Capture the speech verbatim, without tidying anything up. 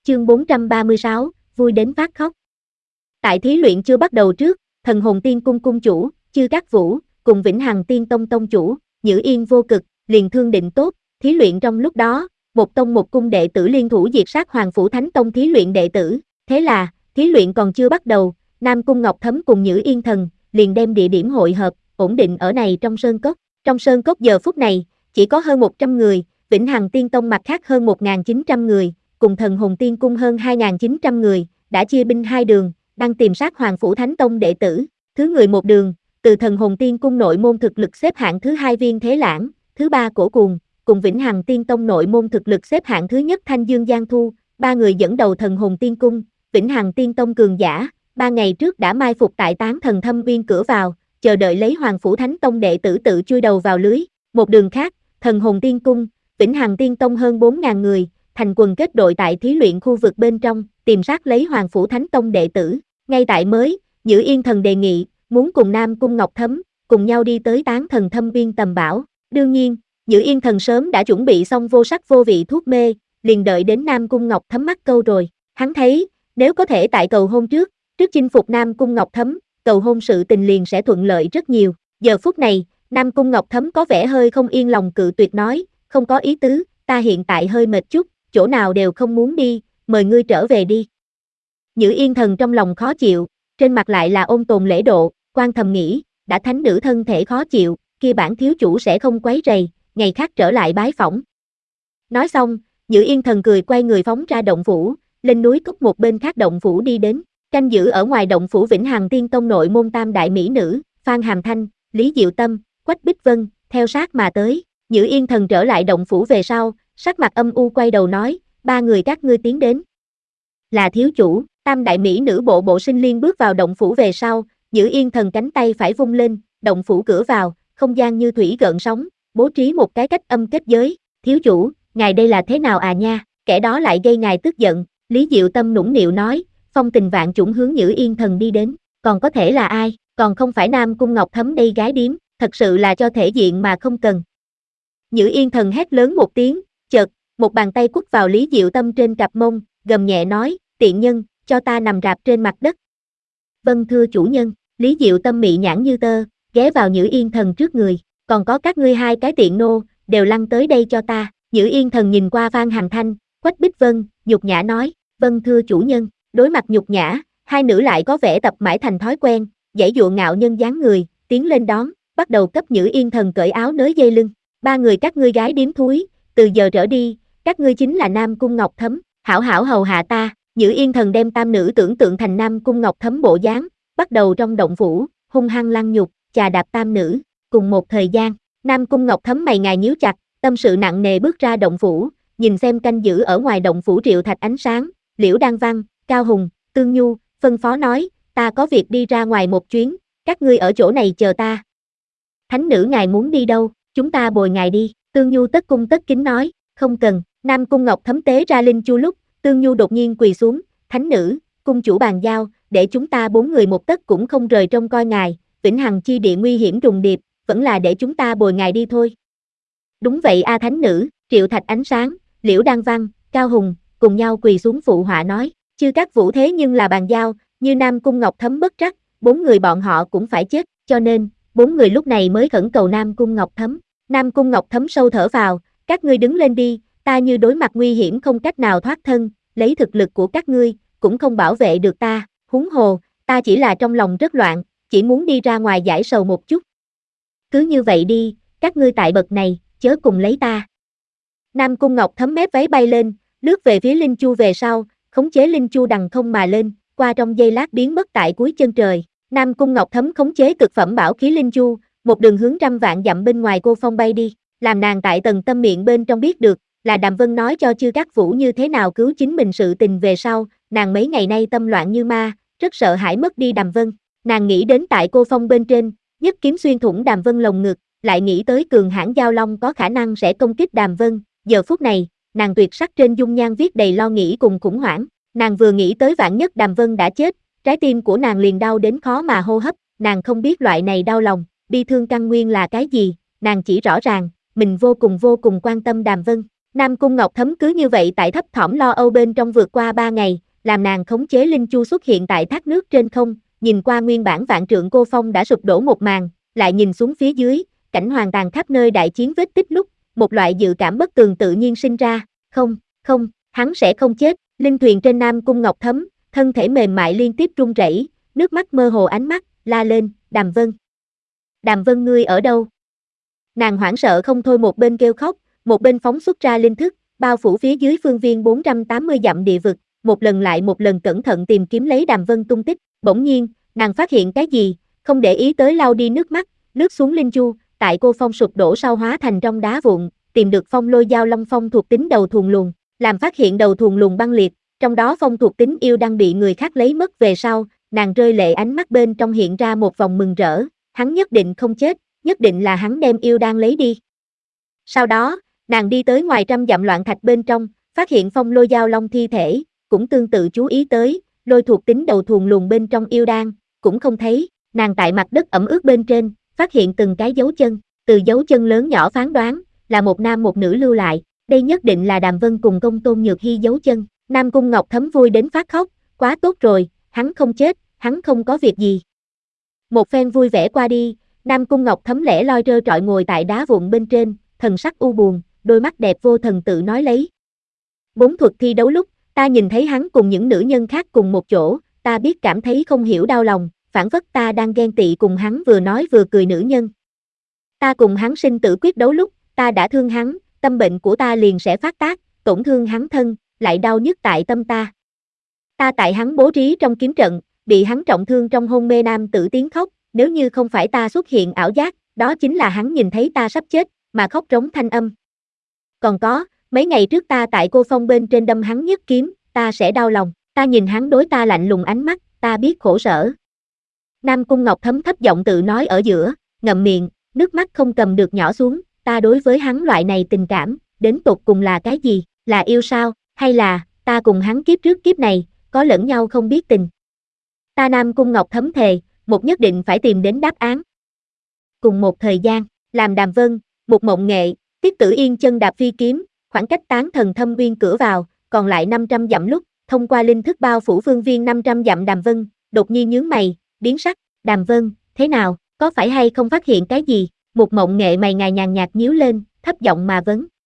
chương bốn trăm ba mươi sáu, vui đến phát khóc. Tại thí luyện chưa bắt đầu trước, Thần Hồn Tiên Cung cung chủ, Chư Cát Vũ, cùng Vĩnh Hằng Tiên Tông tông chủ, Nhữ Yên Vô Cực, liền thương định tốt, thí luyện trong lúc đó, một tông một cung đệ tử liên thủ diệt sát Hoàng Phủ Thánh Tông thí luyện đệ tử, thế là, thí luyện còn chưa bắt đầu, Nam Cung Ngọc Thấm cùng Nhữ Yên Thần, liền đem địa điểm hội hợp, ổn định ở này trong sơn cốc. Trong sơn cốc giờ phút này, chỉ có hơn một trăm người, Vĩnh Hằng Tiên Tông mặt khác hơn một nghìn chín trăm người, cùng Thần Hồn Tiên Cung hơn hai nghìn chín trăm người, đã chia binh hai đường, đang tìm sát Hoàng Phủ Thánh Tông đệ tử. Thứ người một đường, từ Thần Hồn Tiên Cung nội môn thực lực xếp hạng thứ hai Viên Thế Lãng, thứ ba Cổ Cuồng, cùng Vĩnh Hằng Tiên Tông nội môn thực lực xếp hạng thứ nhất Thanh Dương Giang Thu, ba người dẫn đầu Thần Hồn Tiên Cung, Vĩnh Hằng Tiên Tông cường giả, ba ngày trước đã mai phục tại Tán Thần Thâm Viên cửa vào, chờ đợi lấy Hoàng Phủ Thánh Tông đệ tử tự chui đầu vào lưới. Một đường khác, Thần Hồn Tiên Cung, Vĩnh Hằng Tiên Tông hơn bốn nghìn người, thành quần kết đội tại thí luyện khu vực bên trong, tìm sát lấy Hoàng Phủ Thánh Tông đệ tử. Ngay tại mới, Nhữ Yên Thần đề nghị, muốn cùng Nam Cung Ngọc Thấm, cùng nhau đi tới Tán Thần Thâm Viên tầm bảo. Đương nhiên, Nhữ Yên Thần sớm đã chuẩn bị xong vô sắc vô vị thuốc mê, liền đợi đến Nam Cung Ngọc Thấm mắc câu rồi. Hắn thấy, nếu có thể tại cầu hôn trước, trước chinh phục Nam Cung Ngọc Thấm, cầu hôn sự tình liền sẽ thuận lợi rất nhiều. Giờ phút này, Nam Cung Ngọc Thấm có vẻ hơi không yên lòng cự tuyệt nói, không có ý tứ, ta hiện tại hơi mệt chút, chỗ nào đều không muốn đi, mời ngươi trở về đi. Nhữ Yên Thần trong lòng khó chịu, trên mặt lại là ôn tồn lễ độ, quan thầm nghĩ, đã thánh nữ thân thể khó chịu, kia bản thiếu chủ sẽ không quấy rầy, ngày khác trở lại bái phỏng. Nói xong, Nhữ Yên Thần cười quay người phóng ra động phủ, lên núi cốc một bên khác động phủ đi đến, canh giữ ở ngoài động phủ Vĩnh Hằng Tiên Tông nội môn tam đại mỹ nữ, Phan Hàm Thanh, Lý Diệu Tâm, Quách Bích Vân, theo sát mà tới. Nhữ Yên Thần trở lại động phủ về sau, sắc mặt âm u quay đầu nói, ba người các ngươi tiến đến. Là thiếu chủ, tam đại mỹ nữ bộ bộ sinh liên bước vào động phủ về sau, Nhữ Yên Thần cánh tay phải vung lên, động phủ cửa vào, không gian như thủy gợn sóng, bố trí một cái cách âm kết giới. Thiếu chủ, ngài đây là thế nào à nha, kẻ đó lại gây ngài tức giận. Lý Diệu Tâm nũng nịu nói, phong tình vạn chủng hướng Nhữ Yên Thần đi đến, còn có thể là ai, còn không phải Nam Cung Ngọc Thấm đây gái điếm, thật sự là cho thể diện mà không cần. Nhữ Yên Thần hét lớn một tiếng, chợt, một bàn tay quất vào Lý Diệu Tâm trên cặp mông, gầm nhẹ nói, tiện nhân, cho ta nằm rạp trên mặt đất. Vâng thưa chủ nhân. Lý Diệu Tâm mị nhãn như tơ, ghé vào Nhữ Yên Thần trước người, còn có các ngươi hai cái tiện nô, đều lăn tới đây cho ta. Nhữ Yên Thần nhìn qua Phan Hàm Thanh, Quách Bích Vân, nhục nhã nói, vâng thưa chủ nhân. Đối mặt nhục nhã, hai nữ lại có vẻ tập mãi thành thói quen, giãy dụa ngạo nhân dáng người, tiến lên đón, bắt đầu cấp Nhữ Yên Thần cởi áo nới dây lưng. Ba người các ngươi gái điếm thúi, từ giờ trở đi, các ngươi chính là Nam Cung Ngọc Thấm, hảo hảo hầu hạ ta. Nhữ Yên Thần đem tam nữ tưởng tượng thành Nam Cung Ngọc Thấm bộ dáng, bắt đầu trong động phủ, hung hăng lăng nhục, chà đạp tam nữ. Cùng một thời gian, Nam Cung Ngọc Thấm mày ngài nhíu chặt, tâm sự nặng nề bước ra động phủ, nhìn xem canh giữ ở ngoài động phủ Triệu Thạch Ánh Sáng, Liễu Đan Văn, Cao Hùng, Tương Nhu, phân phó nói, ta có việc đi ra ngoài một chuyến, các ngươi ở chỗ này chờ ta. Thánh nữ ngài muốn đi đâu, chúng ta bồi ngài đi. Tương Nhu tất cung tất kính nói, không cần. Nam Cung Ngọc Thấm tế ra linh chu lúc, Tương Nhu đột nhiên quỳ xuống, thánh nữ, cung chủ bàn giao, để chúng ta bốn người một tấc cũng không rời trông coi ngài, Vĩnh Hằng chi địa nguy hiểm trùng điệp, vẫn là để chúng ta bồi ngài đi thôi. Đúng vậy a thánh nữ. Triệu Thạch Ánh Sáng, Liễu Đan Văn, Cao Hùng, cùng nhau quỳ xuống phụ họa nói, Chư Cát Vũ thế nhưng là bàn giao, như Nam Cung Ngọc Thấm bất trắc, bốn người bọn họ cũng phải chết, cho nên, bốn người lúc này mới khẩn cầu Nam Cung Ngọc Thấm. Nam Cung Ngọc Thấm sâu thở vào, các ngươi đứng lên đi, ta như đối mặt nguy hiểm không cách nào thoát thân, lấy thực lực của các ngươi, cũng không bảo vệ được ta, huống hồ, ta chỉ là trong lòng rất loạn, chỉ muốn đi ra ngoài giải sầu một chút. Cứ như vậy đi, các ngươi tại bậc này, chớ cùng lấy ta. Nam Cung Ngọc Thấm mép váy bay lên, lướt về phía Linh Chu về sau, khống chế Linh Chu đằng không mà lên, qua trong giây lát biến mất tại cuối chân trời. Nam Cung Ngọc Thấm khống chế cực phẩm bảo khí Linh Chu, một đường hướng trăm vạn dặm bên ngoài cô phong bay đi, làm nàng tại Tần Tâm miệng bên trong biết được, là Đàm Vân nói cho Chư Cát Vũ như thế nào cứu chính mình sự tình về sau, nàng mấy ngày nay tâm loạn như ma, rất sợ hãi mất đi Đàm Vân. Nàng nghĩ đến tại cô phong bên trên, nhất kiếm xuyên thủng Đàm Vân lồng ngực, lại nghĩ tới cường hãn giao long có khả năng sẽ công kích Đàm Vân. Giờ phút này, nàng tuyệt sắc trên dung nhan viết đầy lo nghĩ cùng khủng hoảng. Nàng vừa nghĩ tới vạn nhất Đàm Vân đã chết, trái tim của nàng liền đau đến khó mà hô hấp. Nàng không biết loại này đau lòng, bi thương căn nguyên là cái gì, nàng chỉ rõ ràng, mình vô cùng vô cùng quan tâm Đàm Vân. Nam Cung Ngọc Thấm cứ như vậy tại thấp thỏm lo âu bên trong vượt qua ba ngày, làm nàng khống chế linh chu xuất hiện tại thác nước trên không, nhìn qua nguyên bản vạn trượng cô phong đã sụp đổ một màn, lại nhìn xuống phía dưới, cảnh hoàng tàn khắp nơi đại chiến vết tích lúc, một loại dự cảm bất tường tự nhiên sinh ra, không, không, hắn sẽ không chết, linh thuyền trên Nam Cung Ngọc Thấm, thân thể mềm mại liên tiếp run rẩy, nước mắt mơ hồ ánh mắt, la lên, Đàm Vân. Đàm Vân ngươi ở đâu? Nàng hoảng sợ không thôi, một bên kêu khóc, một bên phóng xuất ra linh thức, bao phủ phía dưới phương viên bốn trăm tám mươi dặm địa vực, một lần lại một lần cẩn thận tìm kiếm lấy Đàm Vân tung tích, bỗng nhiên, nàng phát hiện cái gì, không để ý tới lau đi nước mắt, lướt xuống linh chu, tại cô phong sụp đổ sau hóa thành trong đá vụn, tìm được phong lôi giao long phong thuộc tính đầu thuần luồng, làm phát hiện đầu thuần luồng băng liệt, trong đó phong thuộc tính yêu đang bị người khác lấy mất về sau, nàng rơi lệ, ánh mắt bên trong hiện ra một vòng mừng rỡ, hắn nhất định không chết, nhất định là hắn đem yêu đang lấy đi. Sau đó, nàng đi tới ngoài trăm dặm loạn thạch bên trong, phát hiện phong lôi giao long thi thể, cũng tương tự chú ý tới, lôi thuộc tính đầu thuần luồng bên trong yêu đan, cũng không thấy, nàng tại mặt đất ẩm ướt bên trên, phát hiện từng cái dấu chân, từ dấu chân lớn nhỏ phán đoán, là một nam một nữ lưu lại, đây nhất định là Đàm Vân cùng công tôn Nhược Hy dấu chân, Nam Cung Ngọc Thấm vui đến phát khóc, quá tốt rồi, hắn không chết, hắn không có việc gì. Một phen vui vẻ qua đi, Nam Cung Ngọc Thấm lẻ loi trơ trọi ngồi tại đá vụn bên trên, thần sắc u buồn, đôi mắt đẹp vô thần tự nói lấy. Bốn thuật thi đấu lúc, ta nhìn thấy hắn cùng những nữ nhân khác cùng một chỗ, ta biết cảm thấy không hiểu đau lòng, phản phất ta đang ghen tị cùng hắn vừa nói vừa cười nữ nhân. Ta cùng hắn sinh tử quyết đấu lúc, ta đã thương hắn, tâm bệnh của ta liền sẽ phát tác, tổn thương hắn thân, lại đau nhức tại tâm ta. Ta tại hắn bố trí trong kiếm trận, bị hắn trọng thương trong hôn mê, nam tử tiếng khóc, nếu như không phải ta xuất hiện ảo giác, đó chính là hắn nhìn thấy ta sắp chết, mà khóc trống thanh âm. Còn có, mấy ngày trước ta tại cô phong bên trên đâm hắn nhất kiếm, ta sẽ đau lòng, ta nhìn hắn đối ta lạnh lùng ánh mắt, ta biết khổ sở. Nam Cung Ngọc Thấm thấp giọng tự nói ở giữa, ngậm miệng, nước mắt không cầm được nhỏ xuống, ta đối với hắn loại này tình cảm, đến tột cùng là cái gì, là yêu sao, hay là, ta cùng hắn kiếp trước kiếp này, có lẫn nhau không biết tình. Ta Nam Cung Ngọc Thấm thề, một nhất định phải tìm đến đáp án. Cùng một thời gian, làm Đàm Vân, một mộng nghệ, Tiết Tử Yên chân đạp phi kiếm, khoảng cách tán thần thâm viên cửa vào, còn lại năm trăm dặm lúc, thông qua linh thức bao phủ phương viên năm trăm dặm. Đàm Vân, đột nhiên nhướng mày, biến sắc, Đàm Vân, thế nào, có phải hay không phát hiện cái gì? Một mộng nghệ mày ngài nhàn nhạt nhíu lên, thấp giọng mà vấn.